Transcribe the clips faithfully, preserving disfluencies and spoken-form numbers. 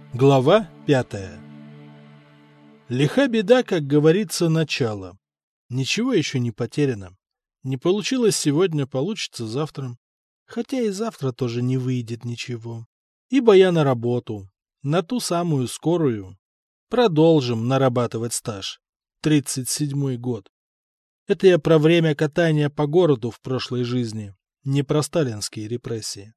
Глава пятая. Лиха беда, как говорится, начало. Ничего еще не потеряно. Не получилось сегодня, получится завтра. Хотя и завтра тоже не выйдет ничего. Ибо я на работу. На ту самую скорую. Продолжим нарабатывать стаж. Тридцать седьмой год. Это я про время катания по городу в прошлой жизни. Не про сталинские репрессии.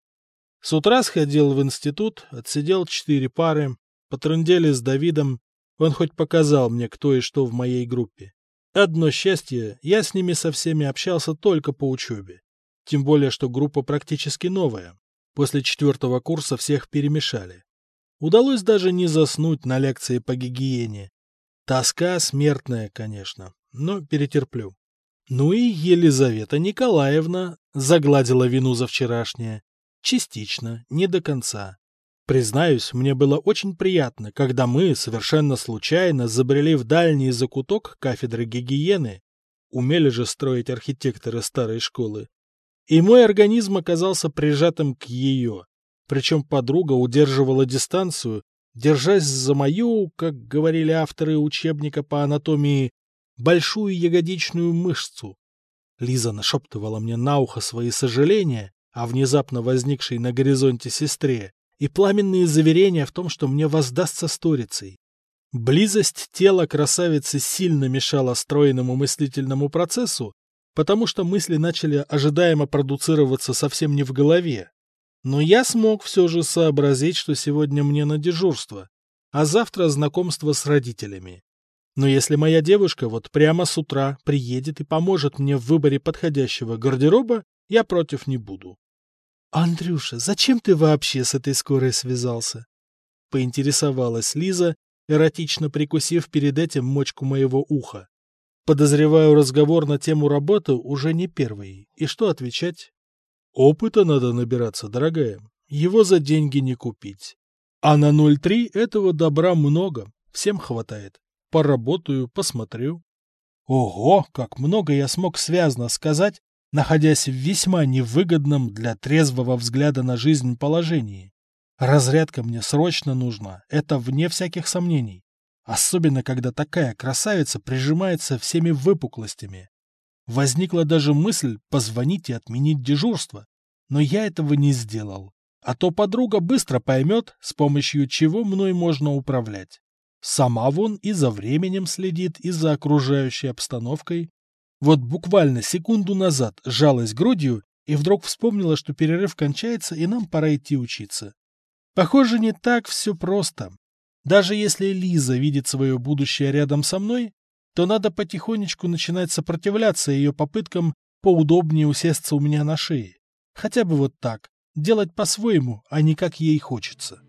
С утра сходил в институт, отсидел четыре пары, потрындели с Давидом, он хоть показал мне, кто и что в моей группе. Одно счастье, я с ними со всеми общался только по учебе. Тем более, что группа практически новая. После четвертого курса всех перемешали. Удалось даже не заснуть на лекции по гигиене. Тоска смертная, конечно, но перетерплю. Ну и Елизавета Николаевна загладила вину за вчерашнее. Частично, не до конца. Признаюсь, мне было очень приятно, когда мы совершенно случайно забрели в дальний закуток кафедры гигиены, умели же строить архитекторы старой школы, и мой организм оказался прижатым к ее, причем подруга удерживала дистанцию, держась за мою, как говорили авторы учебника по анатомии, большую ягодичную мышцу. Лиза нашептывала мне на ухо свои сожаления о внезапно возникшей на горизонте сестре и пламенные заверения в том, что мне воздастся сторицей. Близость тела красавицы сильно мешала стройному мыслительному процессу, потому что мысли начали ожидаемо продуцироваться совсем не в голове. Но я смог все же сообразить, что сегодня мне на дежурство, а завтра знакомство с родителями. Но если моя девушка вот прямо с утра приедет и поможет мне в выборе подходящего гардероба, я против не буду. — Андрюша, зачем ты вообще с этой скорой связался? — поинтересовалась Лиза, эротично прикусив перед этим мочку моего уха. Подозреваю, разговор на тему работы уже не первый. И что отвечать? Опыта надо набираться, дорогая. Его за деньги не купить. А на ноль три этого добра много. Всем хватает. Поработаю, посмотрю. Ого, как много я смог связно сказать, находясь в весьма невыгодном для трезвого взгляда на жизнь положении. Разрядка мне срочно нужна, это вне всяких сомнений. Особенно, когда такая красавица прижимается всеми выпуклостями. Возникла даже мысль позвонить и отменить дежурство, но я этого не сделал. А то подруга быстро поймет, с помощью чего мной можно управлять. Сама вон и за временем следит, и за окружающей обстановкой. Вот буквально секунду назад сжалась грудью и вдруг вспомнила, что перерыв кончается и нам пора идти учиться. Похоже, не так все просто. Даже если Лиза видит свое будущее рядом со мной, то надо потихонечку начинать сопротивляться ее попыткам поудобнее усесться у меня на шее. Хотя бы вот так, делать по-своему, а не как ей хочется.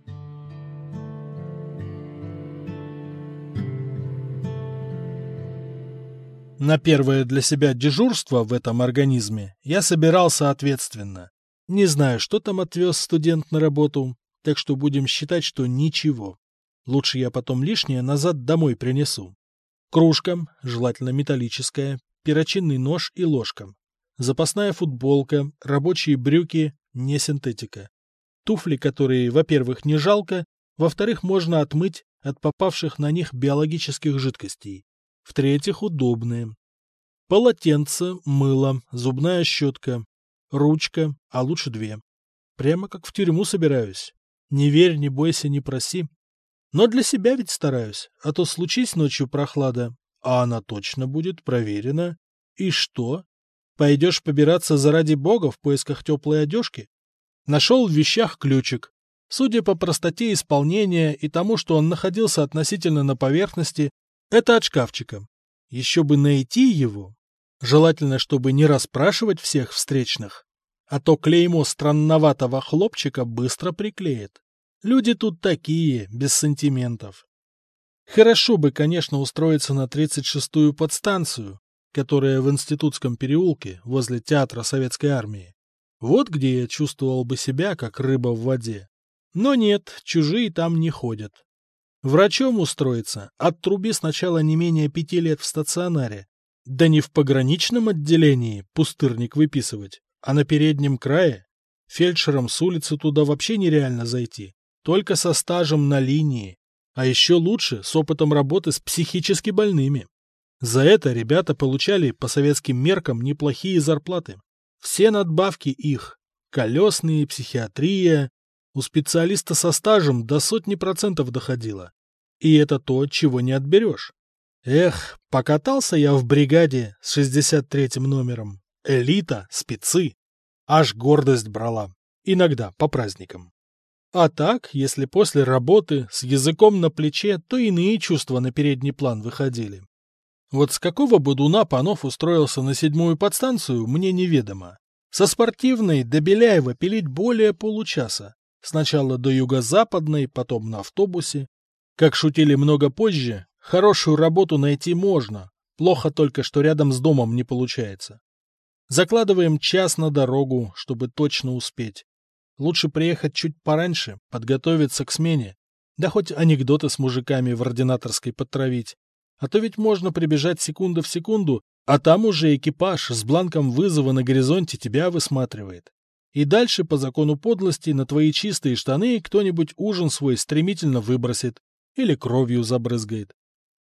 На первое для себя дежурство в этом организме я собирался ответственно. Не знаю, что там отвез студент на работу, так что будем считать, что ничего. Лучше я потом лишнее назад домой принесу. Кружка, желательно металлическая, перочинный нож и ложка. Запасная футболка, рабочие брюки, не синтетика. Туфли, которые, во-первых, не жалко, во-вторых, можно отмыть от попавших на них биологических жидкостей. В-третьих, удобные. Полотенце, мыло, зубная щетка, ручка, а лучше две. Прямо как в тюрьму собираюсь. Не верь, не бойся, не проси. Но для себя ведь стараюсь, а то случись ночью прохлада, а она точно будет проверена. И что? Пойдешь побираться заради бога в поисках теплой одежки? Нашел в вещах ключик. Судя по простоте исполнения и тому, что он находился относительно на поверхности, это от шкафчика. Еще бы найти его. Желательно, чтобы не расспрашивать всех встречных, а то клеймо странноватого хлопчика быстро приклеит. Люди тут такие, без сантиментов. Хорошо бы, конечно, устроиться на тридцать шестую подстанцию, которая в Институтском переулке возле театра Советской Армии. Вот где я чувствовал бы себя, как рыба в воде. Но нет, чужие там не ходят. Врачом устроиться, оттруби сначала не менее пяти лет в стационаре. Да не в пограничном отделении пустырник выписывать, а на переднем крае. Фельдшером с улицы туда вообще нереально зайти. только со стажем на линии, а еще лучше с опытом работы с психически больными. За это ребята получали по советским меркам неплохие зарплаты. Все надбавки их, колесные, психиатрия, у специалиста со стажем до сотни процентов доходило. И это то, чего не отберешь. Эх, покатался я в бригаде с шестьдесят третьим номером. Элита, спецы. Аж гордость брала. Иногда по праздникам. А так, если после работы с языком на плече, то иные чувства на передний план выходили. Вот с какого бодуна Панов устроился на седьмую подстанцию, мне неведомо. Со Спортивной до Беляева пилить более получаса. Сначала до Юго-Западной, потом на автобусе. Как шутили много позже, хорошую работу найти можно. Плохо только, что рядом с домом не получается. Закладываем час на дорогу, чтобы точно успеть. Лучше приехать чуть пораньше, подготовиться к смене. Да хоть анекдоты с мужиками в ординаторской подтравить. А то ведь можно прибежать секунда в секунду, а там уже экипаж с бланком вызова на горизонте тебя высматривает. И дальше по закону подлости на твои чистые штаны кто-нибудь ужин свой стремительно выбросит или кровью забрызгает.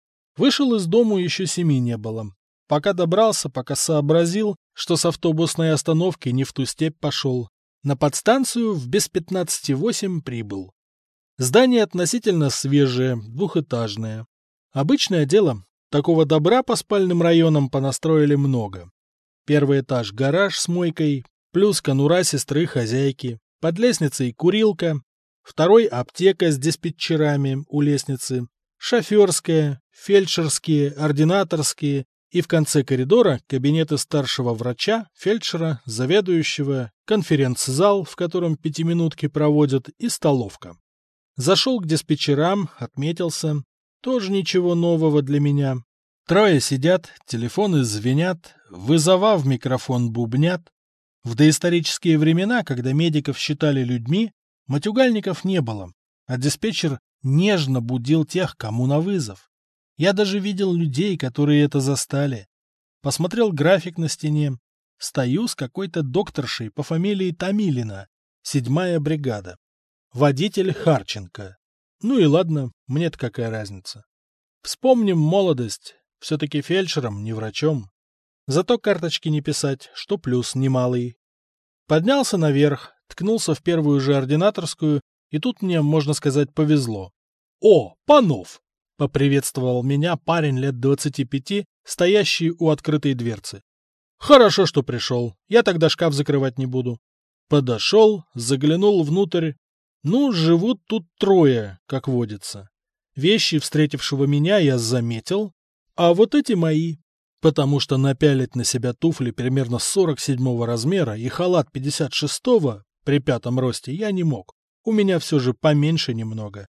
Вышел из дому еще семи не было. Пока добрался, пока сообразил, что с автобусной остановки не в ту степь пошел. На подстанцию в без пятнадцати восемь прибыл. Здание относительно свежее, двухэтажное. Обычное дело, такого добра по спальным районам понастроили много. Первый этаж — гараж с мойкой, плюс конура сестры хозяйки, под лестницей курилка, второй — аптека с диспетчерами у лестницы, шоферская, фельдшерские, ординаторские и в конце коридора кабинеты старшего врача, фельдшера, заведующего, конференц-зал, в котором пятиминутки проводят, и столовка. Зашел к диспетчерам, отметился. Тоже ничего нового для меня. Трое сидят, телефоны звенят, вызова в микрофон бубнят. В доисторические времена, когда медиков считали людьми, матюгальников не было, а диспетчер нежно будил тех, кому на вызов. Я даже видел людей, которые это застали. Посмотрел график на стене. Стою с какой-то докторшей по фамилии Томилина, седьмая бригада. Водитель Харченко. Ну и ладно, мне-то какая разница. Вспомним молодость. Все-таки фельдшером, не врачом. Зато карточки не писать, что плюс немалый. Поднялся наверх, ткнулся в первую же ординаторскую, и тут мне, можно сказать, повезло. «О, Панов!» — поприветствовал меня парень лет двадцати пяти, стоящий у открытой дверцы. «Хорошо, что пришел. Я тогда шкаф закрывать не буду». Подошел, заглянул внутрь. Ну, живут тут трое, как водится. Вещи встретившего меня я заметил, а вот эти мои. Потому что напялить на себя туфли примерно сорок седьмого размера и халат пятьдесят шестого при пятом росте я не мог. У меня все же поменьше немного.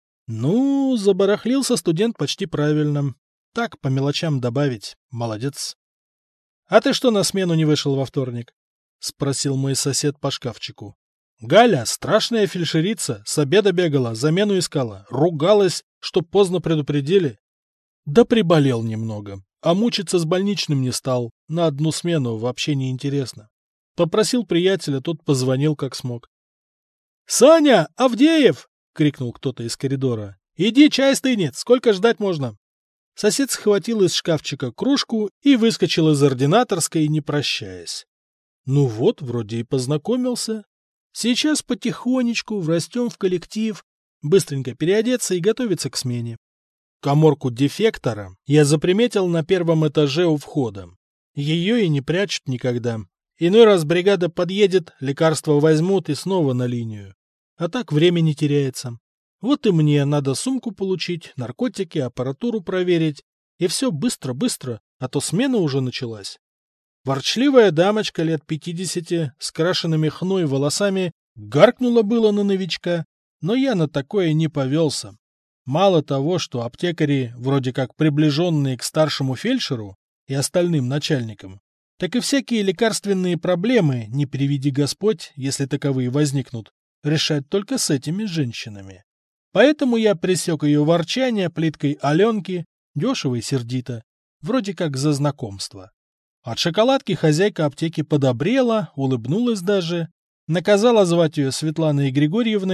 Ну, забарахлился студент почти правильно. Так, по мелочам добавить. Молодец. — А ты что на смену не вышел во вторник? — спросил мой сосед по шкафчику. Галя, страшная фельдшерица, с обеда бегала, замену искала, ругалась, что поздно предупредили. Да приболел немного, а мучиться с больничным не стал, на одну смену вообще не интересно. Попросил приятеля, тот позвонил как смог. — Саня, Авдеев! — крикнул кто-то из коридора. — Иди, чай стынет, сколько ждать можно? Сосед схватил из шкафчика кружку и выскочил из ординаторской, не прощаясь. Ну вот, вроде и познакомился. Сейчас потихонечку врастем в коллектив, быстренько переодеться и готовиться к смене. Каморку дефектора я заприметил на первом этаже у входа. Ее и не прячут никогда. Иной раз бригада подъедет, лекарства возьмут и снова на линию. А так время не теряется. Вот и мне надо сумку получить, наркотики, аппаратуру проверить. И все быстро-быстро, а то смена уже началась. Ворчливая дамочка лет пятидесяти с крашенными хной волосами гаркнула было на новичка, но я на такое не повелся. Мало того, что аптекари вроде как приближенные к старшему фельдшеру и остальным начальникам, так и всякие лекарственные проблемы, не приведи Господь, если таковые возникнут, решать только с этими женщинами. Поэтому я пресек ее ворчание плиткой Аленки, дешево и сердито, вроде как за знакомство. От шоколадки хозяйка аптеки подобрела, улыбнулась даже, наказала звать ее Светланой Григорьевной,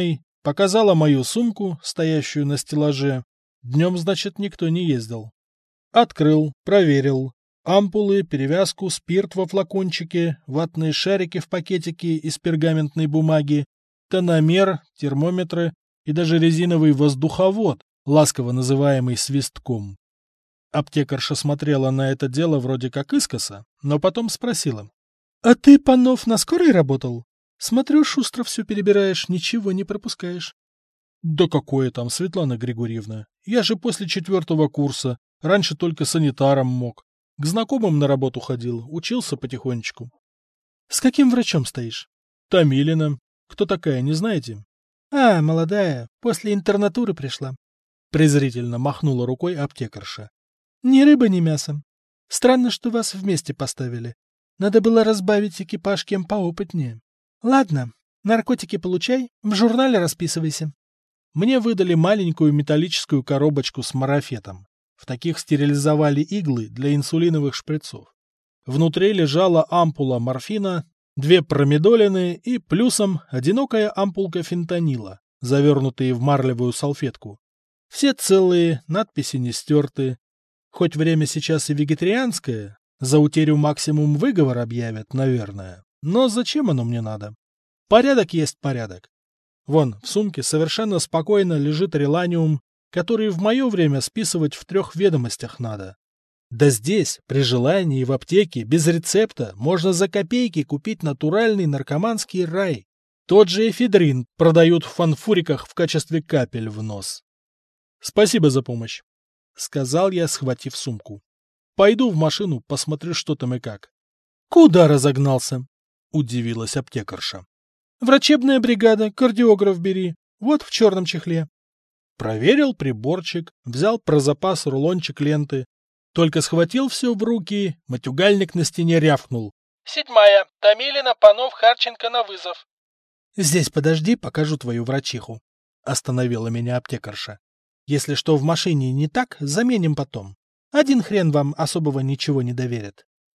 Показала мою сумку, стоящую на стеллаже. Днем, значит, никто не ездил. Открыл, проверил. Ампулы, перевязку, спирт во флакончике, ватные шарики в пакетике из пергаментной бумаги, тономер, термометры и даже резиновый воздуховод, ласково называемый свистком. Аптекарша смотрела на это дело вроде как искоса, но потом спросила. — А ты, Панов, на скорой работал? Смотрю, шустро все перебираешь, ничего не пропускаешь. — Да какое там, Светлана Григорьевна, я же после четвертого курса, раньше только санитаром мог. К знакомым на работу ходил, учился потихонечку. — С каким врачом стоишь? — Томилина. Кто такая, не знаете? — А, молодая, после интернатуры пришла. Презрительно махнула рукой аптекарша. — Ни рыба, ни мясо. Странно, что вас вместе поставили. Надо было разбавить экипаж кем поопытнее. Ладно, наркотики получай, в журнале расписывайся. Мне выдали маленькую металлическую коробочку с марафетом. В таких стерилизовали иглы для инсулиновых шприцов. Внутри лежала ампула морфина, две промедолины и плюсом одинокая ампулка фентанила, завернутые в марлевую салфетку. Все целые, надписи не стерты. Хоть время сейчас и вегетарианское, за утерю максимум выговор объявят, наверное. Но зачем оно мне надо? Порядок есть порядок. Вон, в сумке совершенно спокойно лежит реланиум, который в мое время списывать в трех ведомостях надо. Да здесь, при желании, в аптеке, без рецепта, можно за копейки купить натуральный наркоманский рай. Тот же эфедрин продают в фанфуриках в качестве капель в нос. Спасибо за помощь, — сказал я, схватив сумку. Пойду в машину, посмотрю, что там и как. — Куда разогнался? — удивилась аптекарша. — Врачебная бригада, кардиограф бери, вот в черном чехле. Проверил приборчик, взял про запас рулончик ленты. Только схватил все в руки, матюгальник на стене рявкнул. — Седьмая. Томилина, Панов, Харченко на вызов. — Здесь подожди, покажу твою врачиху, — остановила меня аптекарша. — Если что в машине не так, заменим потом. Один хрен вам особого ничего не доверит.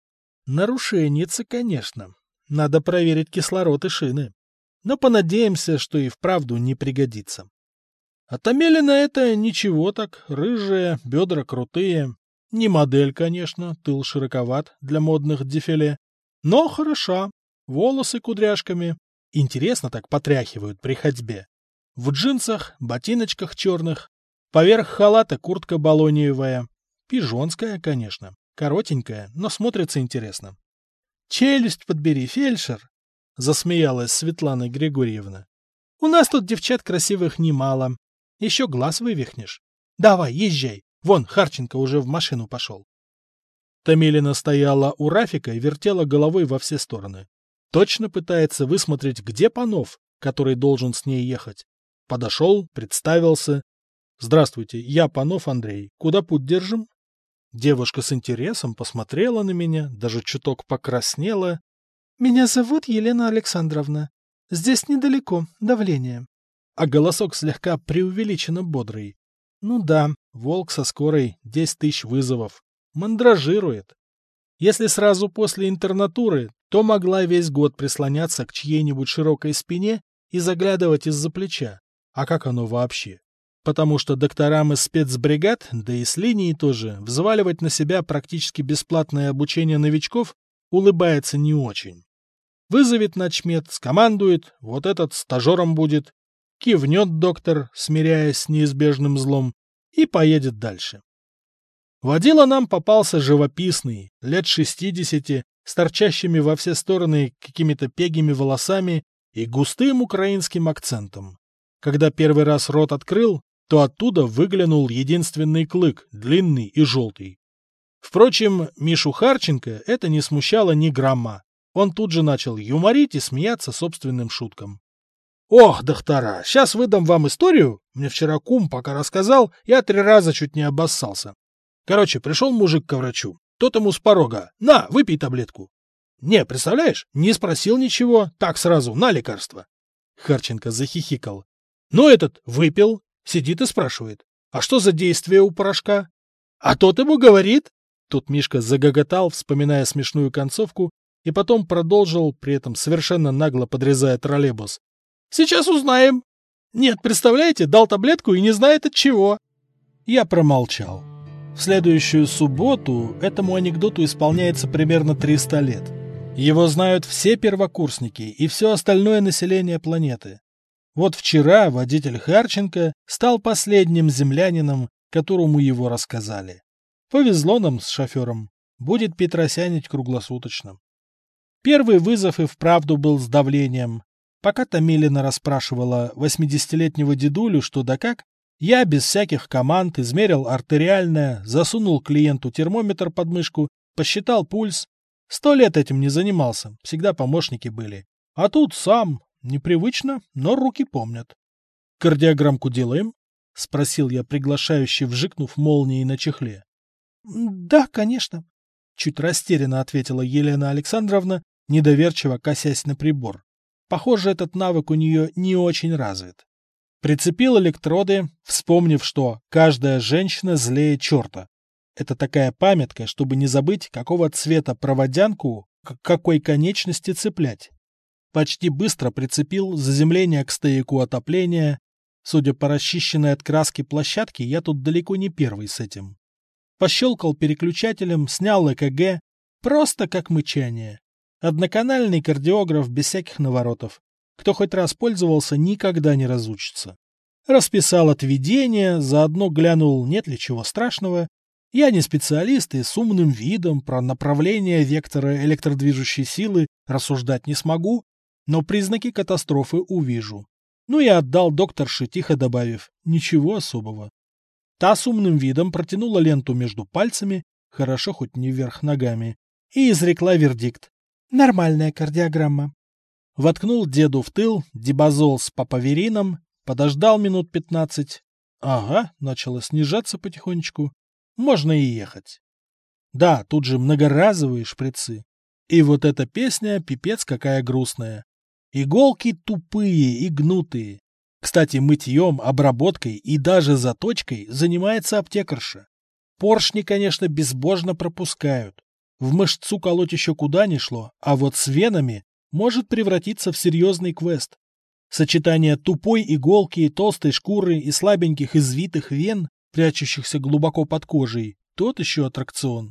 Нарушенница, конечно. Надо проверить кислород и шины. Но понадеемся, что и вправду не пригодится. А Томилина это ничего так, рыжая, бедра крутые. Не модель, конечно, тыл широковат для модных дефиле. Но хороша, волосы кудряшками. Интересно так потряхивают при ходьбе. В джинсах, ботиночках черных. Поверх халата куртка балониевая. Пижонская, конечно. Коротенькая, но смотрится интересно. — Челюсть подбери, фельдшер! — засмеялась Светлана Григорьевна. — У нас тут девчат красивых немало. Еще глаз вывихнешь. Давай, езжай. Вон, Харченко уже в машину пошел. Томилина стояла у Рафика и вертела головой во все стороны. Точно пытается высмотреть, где Панов, который должен с ней ехать. Подошел, представился. — Здравствуйте, я Панов Андрей. Куда путь держим? Девушка с интересом посмотрела на меня, даже чуток покраснела. — Меня зовут Елена Александровна. Здесь недалеко, давление. А голосок слегка преувеличенно бодрый. Ну да, волк со скорой, десять тысяч вызовов. Мандражирует. Если сразу после интернатуры, то могла весь год прислоняться к чьей-нибудь широкой спине и заглядывать из-за плеча. А как оно вообще? Потому что докторам из спецбригад, да и с линии тоже, взваливать на себя практически бесплатное обучение новичков улыбается не очень. Вызовет начмет, скомандует, вот этот стажером будет, кивнет доктор, смиряясь с неизбежным злом, и поедет дальше. Водила нам попался живописный, лет шестидесяти, с торчащими во все стороны какими-то пегими волосами и густым украинским акцентом. Когда первый раз рот открыл, то оттуда выглянул единственный клык, длинный и желтый. Впрочем, Мишу Харченко это не смущало ни грамма. Он тут же начал юморить и смеяться собственным шуткам. «Ох, доктора, сейчас выдам вам историю. Мне вчера кум пока рассказал, я три раза чуть не обоссался. Короче, пришел мужик к врачу. Тот ему с порога. На, выпей таблетку. Не, представляешь, не спросил ничего, так сразу, на лекарство». Харченко захихикал. Ну, этот выпил, сидит и спрашивает. А что за действие у порошка? А тот ему говорит. Тут Мишка загоготал, вспоминая смешную концовку, и потом продолжил, при этом совершенно нагло подрезая троллейбус. Сейчас узнаем. Нет, представляете, дал таблетку и не знает от чего. Я промолчал. В следующую субботу этому анекдоту исполняется примерно триста лет. Его знают все первокурсники и все остальное население планеты. Вот вчера водитель Харченко стал последним землянином, которому его рассказали. Повезло нам с шофером. Будет петросянить круглосуточно. Первый вызов и вправду был с давлением. Пока Томилина расспрашивала восьмидесятилетнего дедулю, что да как, я без всяких команд измерил артериальное, засунул клиенту термометр под мышку, посчитал пульс. Сто лет этим не занимался, всегда помощники были. А тут сам, непривычно, но руки помнят. «Кардиограммку делаем?» — спросил я, приглашающе вжикнув молнией на чехле. «Да, конечно», — чуть растерянно ответила Елена Александровна, недоверчиво косясь на прибор. Похоже, этот навык у нее не очень развит. Прицепил электроды, вспомнив, что каждая женщина злее черта. Это такая памятка, чтобы не забыть, какого цвета проводянку к какой конечности цеплять. Почти быстро прицепил заземление к стояку отопления. Судя по расчищенной от краски площадке, я тут далеко не первый с этим. Пощелкал переключателем, снял ЭКГ. Просто как мычание. Одноканальный кардиограф без всяких наворотов. Кто хоть раз пользовался, никогда не разучится. Расписал отведение, заодно глянул, нет ли чего страшного. Я не специалист и с умным видом про направление вектора электродвижущей силы рассуждать не смогу, но признаки катастрофы увижу. Ну и отдал докторше, тихо добавив, ничего особого. Та с умным видом протянула ленту между пальцами, хорошо хоть не вверх ногами, и изрекла вердикт. Нормальная кардиограмма. Воткнул деду в тыл дибазол с папаверином, подождал минут пятнадцать. Ага, начало снижаться потихонечку. Можно и ехать. Да, тут же многоразовые шприцы. И вот эта песня пипец какая грустная. Иголки тупые и гнутые. Кстати, мытьем, обработкой и даже заточкой занимается аптекарша. Поршни, конечно, безбожно пропускают. В мышцу колоть еще куда ни шло, а вот с венами может превратиться в серьезный квест. Сочетание тупой иголки, толстой шкуры и слабеньких извитых вен, прячущихся глубоко под кожей, тот еще аттракцион.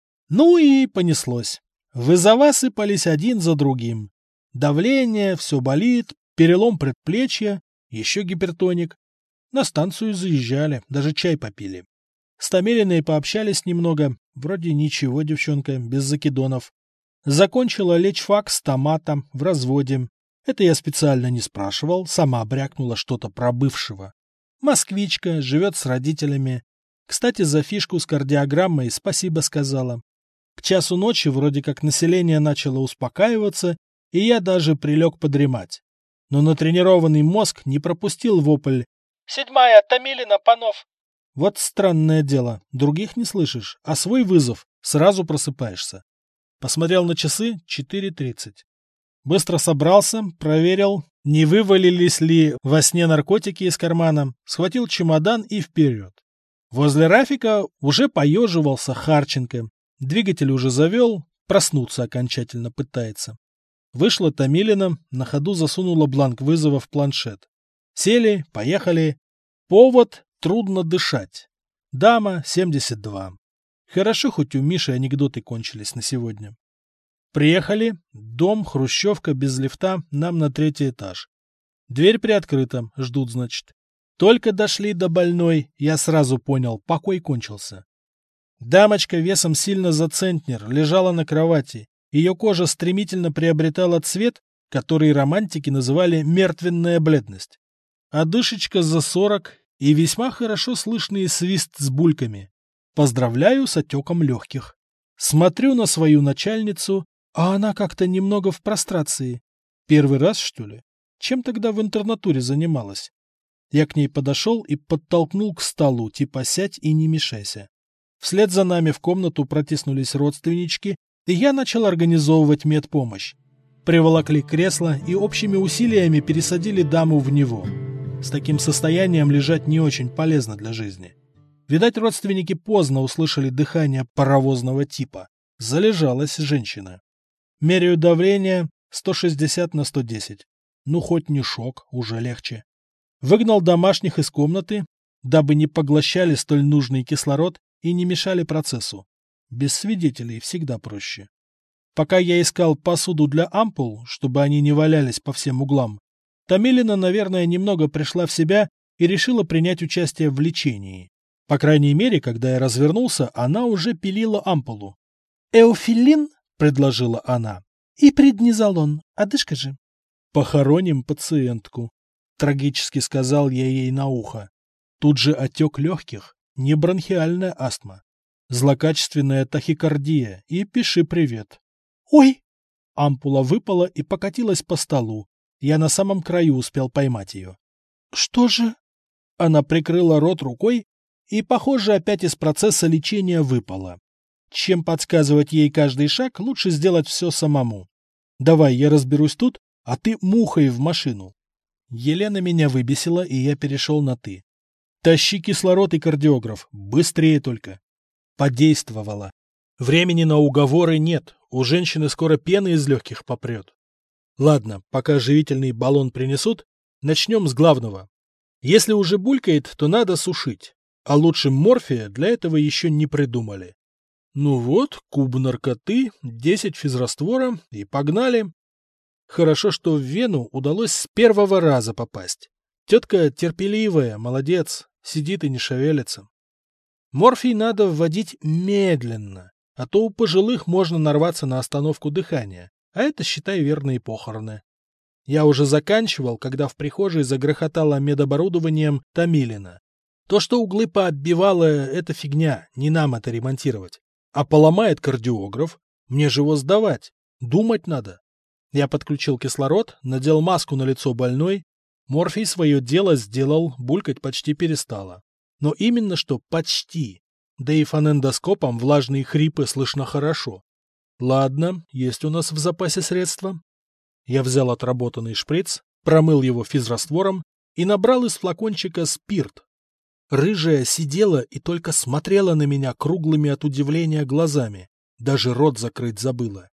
Ну и понеслось. Вызова сыпались один за другим. Давление, все болит, перелом предплечья, еще гипертоник. На станцию заезжали, даже чай попили. С Томилиной пообщались немного, вроде ничего, девчонка, без закидонов. Закончила лечфак с томатом в разводе. Это я специально не спрашивал, сама брякнула что-то про бывшего. Москвичка, живет с родителями. Кстати, за фишку с кардиограммой спасибо сказала. К часу ночи вроде как население начало успокаиваться, и я даже прилег подремать. Но натренированный мозг не пропустил вопль «Седьмая, Томилина, Панов». Вот странное дело, других не слышишь, а свой вызов сразу просыпаешься. Посмотрел на часы — четыре тридцать. Быстро собрался, проверил, не вывалились ли во сне наркотики из кармана, схватил чемодан и вперед. Возле Рафика уже поеживался Харченко. Двигатель уже завел, проснуться окончательно пытается. Вышла Томилина, на ходу засунула бланк вызова в планшет. Сели, поехали. Повод — трудно дышать. Дама — семьдесят два. Хорошо, хоть у Миши анекдоты кончились на сегодня. Приехали. Дом, хрущевка, без лифта, нам на третий этаж. Дверь приоткрыта, ждут, значит. Только дошли до больной, я сразу понял, покой кончился. Дамочка весом сильно за центнер лежала на кровати. Ее кожа стремительно приобретала цвет, который романтики называли мертвенная бледность. Одышечка за сорок и весьма хорошо слышный свист с бульками. Поздравляю с отеком легких. Смотрю на свою начальницу, а она как-то немного в прострации. Первый раз, что ли? Чем тогда в интернатуре занималась? Я к ней подошел и подтолкнул к столу, типа сядь и не мешайся. Вслед за нами в комнату протиснулись родственнички, и я начал организовывать медпомощь. Приволокли кресло и общими усилиями пересадили даму в него. С таким состоянием лежать не очень полезно для жизни. Видать, родственники поздно услышали дыхание паровозного типа. Залежалась женщина. Меряю давление сто шестьдесят на сто десять. Ну, хоть не шок, уже легче. Выгнал домашних из комнаты, дабы не поглощали столь нужный кислород и не мешали процессу. Без свидетелей всегда проще. Пока я искал посуду для ампул, чтобы они не валялись по всем углам, Томилина, наверное, немного пришла в себя и решила принять участие в лечении. По крайней мере, когда я развернулся, она уже пилила ампулу. «Эофилин?» — предложила она. «И преднизолон. Одышка же». «Похороним пациентку», — трагически сказал я ей на ухо. Тут же отек легких, не бронхиальная астма, злокачественная тахикардия и пиши привет. «Ой!» Ампула выпала и покатилась по столу. Я на самом краю успел поймать ее. «Что же?» Она прикрыла рот рукой и, похоже, опять из процесса лечения выпала. Чем подсказывать ей каждый шаг, лучше сделать все самому. Давай, я разберусь тут, а ты мухой в машину. Елена меня выбесила, и я перешел на «ты». Тащи кислород и кардиограф, быстрее только. Подействовало. Времени на уговоры нет, у женщины скоро пена из легких попрет. Ладно, пока живительный баллон принесут, начнем с главного. Если уже булькает, то надо сушить. А лучше морфия для этого еще не придумали. Ну вот, куб наркоты, десять физраствора и погнали. Хорошо, что в вену удалось с первого раза попасть. Тетка терпеливая, молодец, сидит и не шевелится. Морфий надо вводить медленно, а то у пожилых можно нарваться на остановку дыхания, а это, считай, верные похороны. Я уже заканчивал, когда в прихожей загрохотало медоборудованием Томилина. То, что углы пооббивало, это фигня, не нам это ремонтировать. А поломает кардиограф, мне же его сдавать, думать надо. Я подключил кислород, надел маску на лицо больной. Морфий свое дело сделал, булькать почти перестало. Но именно что почти. Да и фонендоскопом влажные хрипы слышно хорошо. Ладно, есть у нас в запасе средства. Я взял отработанный шприц, промыл его физраствором и набрал из флакончика спирт. Рыжая сидела и только смотрела на меня круглыми от удивления глазами. Даже рот закрыть забыла.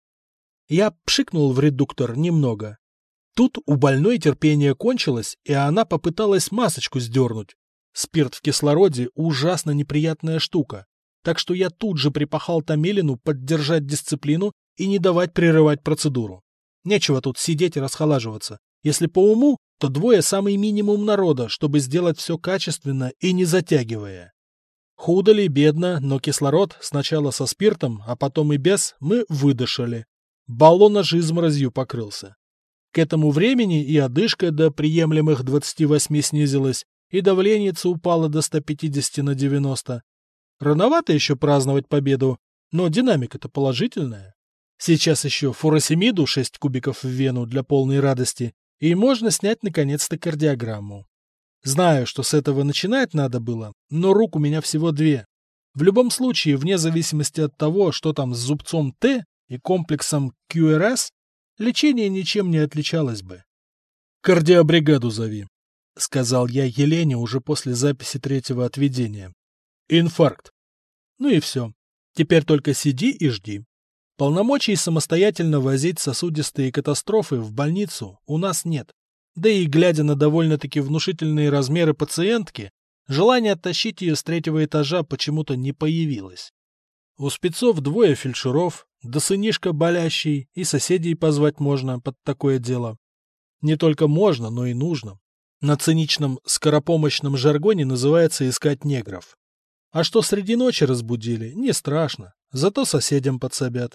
Я пшикнул в редуктор немного. Тут у больной терпение кончилось, и она попыталась масочку сдернуть. Спирт в кислороде – ужасно неприятная штука. Так что я тут же припахал Томилину поддержать дисциплину и не давать прерывать процедуру. Нечего тут сидеть и расхолаживаться. Если по уму, то двое самый минимум народа, чтобы сделать все качественно и не затягивая. Худо ли, бедно, но кислород сначала со спиртом, а потом и без мы выдышали. Баллон аж изморозью покрылся. К этому времени и одышка до приемлемых двадцати восьми снизилась, и давленица упала до ста пятидесяти на девяносто. Рановато еще праздновать победу, но динамика-то положительная. Сейчас еще фуросемиду шесть кубиков в вену для полной радости, и можно снять наконец-то кардиограмму. Знаю, что с этого начинать надо было, но рук у меня всего две. В любом случае, вне зависимости от того, что там с зубцом Т и комплексом Q R S, лечение ничем не отличалось бы. «Кардиобригаду зови», — сказал я Елене уже после записи третьего отведения. «Инфаркт». Ну и все. Теперь только сиди и жди. Полномочий самостоятельно возить сосудистые катастрофы в больницу у нас нет. Да и, глядя на довольно-таки внушительные размеры пациентки, желание оттащить ее с третьего этажа почему-то не появилось. У спецов двое фельдшеров, да сынишка болящий, и соседей позвать можно под такое дело. Не только можно, но и нужно. На циничном скоропомощном жаргоне называется искать негров. А что среди ночи разбудили, не страшно, зато соседям подсобят.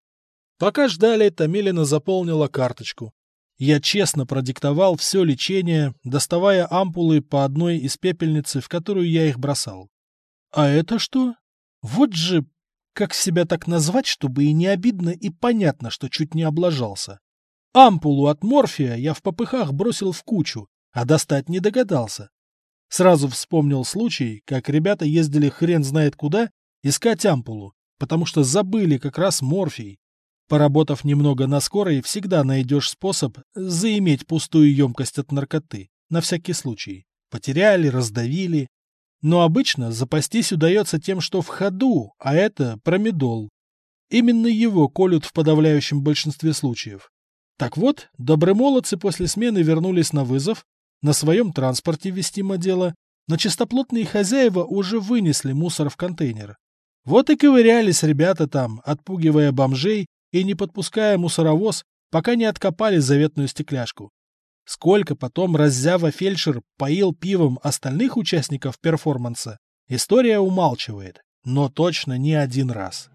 Пока ждали, Томилина заполнила карточку. Я честно продиктовал все лечение, доставая ампулы по одной из пепельницы, в которую я их бросал. А это что? Вот же, как себя так назвать, чтобы и не обидно, и понятно, что чуть не облажался. Ампулу от морфия я в попыхах бросил в кучу, а достать не догадался. Сразу вспомнил случай, как ребята ездили хрен знает куда искать ампулу, потому что забыли как раз морфий. Поработав немного на скорой, всегда найдешь способ заиметь пустую емкость от наркоты, на всякий случай. Потеряли, раздавили. Но обычно запастись удается тем, что в ходу, а это промедол. Именно его колют в подавляющем большинстве случаев. Так вот, добрые молодцы после смены вернулись на вызов, на своем транспорте вестимо дело, но чистоплотные хозяева уже вынесли мусор в контейнер. Вот и ковырялись ребята там, отпугивая бомжей и не подпуская мусоровоз, пока не откопали заветную стекляшку. Сколько потом раззява фельдшер поил пивом остальных участников перформанса, история умалчивает, но точно не один раз.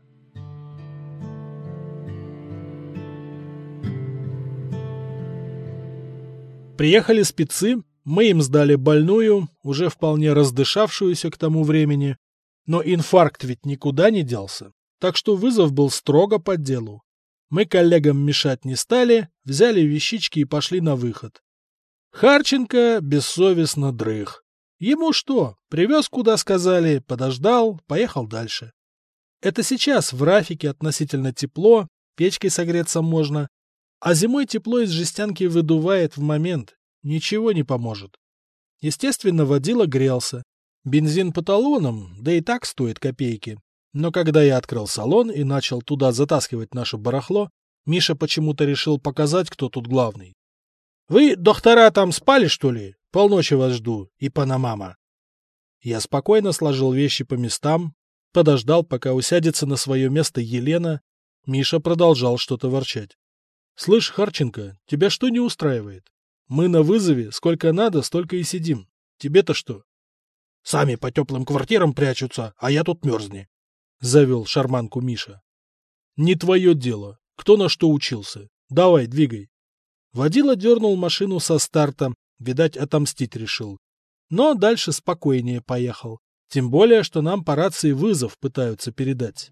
Приехали спецы, мы им сдали больную, уже вполне раздышавшуюся к тому времени, но инфаркт ведь никуда не делся, так что вызов был строго по делу. Мы коллегам мешать не стали, взяли вещички и пошли на выход. Харченко бессовестно дрых. Ему что, привез куда сказали, подождал, поехал дальше. Это сейчас в Рафике относительно тепло, печкой согреться можно, а зимой тепло из жестянки выдувает в момент, ничего не поможет. Естественно, водила грелся. Бензин по талонам, да и так стоит копейки. Но когда я открыл салон и начал туда затаскивать наше барахло, Миша почему-то решил показать, кто тут главный. «Вы, доктора, там спали, что ли? Полночи вас жду, и панамама». Я спокойно сложил вещи по местам, подождал, пока усядется на свое место Елена. Миша продолжал что-то ворчать. «Слышь, Харченко, тебя что не устраивает? Мы на вызове, сколько надо, столько и сидим. Тебе-то что?» «Сами по теплым квартирам прячутся, а я тут мерзни», — завел шарманку Миша. «Не твое дело. Кто на что учился? Давай, двигай». Водила дернул машину со старта, видать, отомстить решил. Но дальше спокойнее поехал. Тем более, что нам по рации вызов пытаются передать.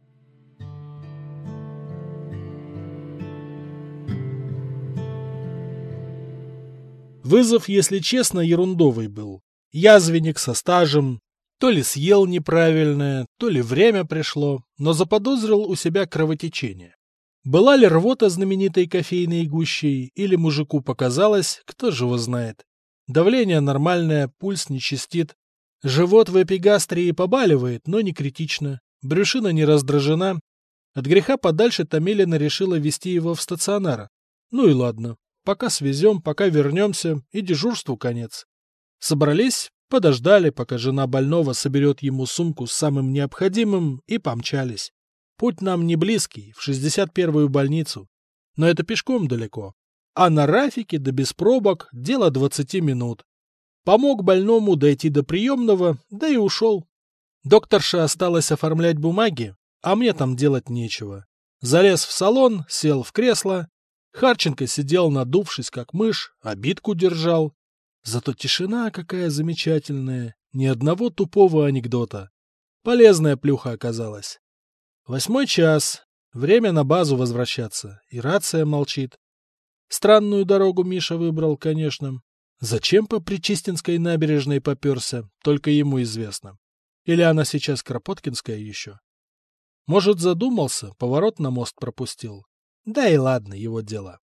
Вызов, если честно, ерундовый был. Язвенник со стажем, то ли съел неправильное, то ли время пришло, но заподозрил у себя кровотечение. Была ли рвота знаменитой кофейной гущей, или мужику показалось, кто же его знает. Давление нормальное, пульс не частит. Живот в эпигастрии побаливает, но не критично. Брюшина не раздражена. От греха подальше Томилина решила везти его в стационар. Ну и ладно, пока свезем, пока вернемся, и дежурству конец. Собрались, подождали, пока жена больного соберет ему сумку с самым необходимым, и помчались. Путь нам не близкий, в шестьдесят первую больницу, но это пешком далеко. А на Рафике да без пробок дело двадцати минут. Помог больному дойти до приемного, да и ушел. Докторша осталась оформлять бумаги, а мне там делать нечего. Залез в салон, сел в кресло. Харченко сидел, надувшись, как мышь, обидку держал. Зато тишина какая замечательная, ни одного тупого анекдота. Полезная плюха оказалась. Восьмой час. Время на базу возвращаться. И рация молчит. Странную дорогу Миша выбрал, конечно. Зачем по Причистинской набережной поперся, только ему известно. Или она сейчас Кропоткинская еще? Может, задумался, поворот на мост пропустил. Да и ладно, его дело.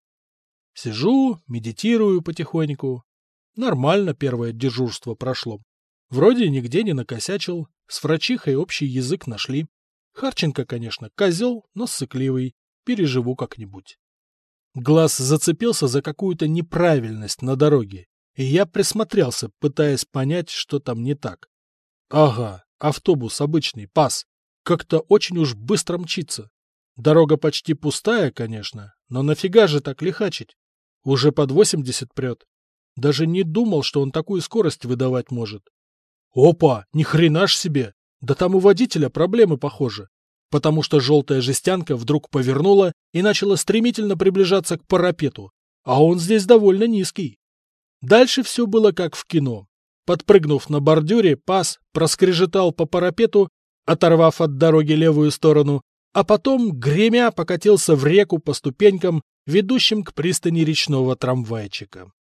Сижу, медитирую потихоньку. Нормально первое дежурство прошло. Вроде нигде не накосячил, с врачихой общий язык нашли. Харченко, конечно, козел, но ссыкливый. Переживу как-нибудь. Глаз зацепился за какую-то неправильность на дороге, и я присмотрелся, пытаясь понять, что там не так. Ага, автобус обычный, ПАС. Как-то очень уж быстро мчится. Дорога почти пустая, конечно, но нафига же так лихачить? Уже под восемьдесят прет. Даже не думал, что он такую скорость выдавать может. Опа, ни хрена ж себе! Да там у водителя проблемы, похоже. Потому что желтая жестянка вдруг повернула и начала стремительно приближаться к парапету, а он здесь довольно низкий. Дальше все было как в кино. Подпрыгнув на бордюре, ПАС проскрежетал по парапету, оторвав от дороги левую сторону, а потом, гремя, покатился в реку по ступенькам, ведущим к пристани речного трамвайчика.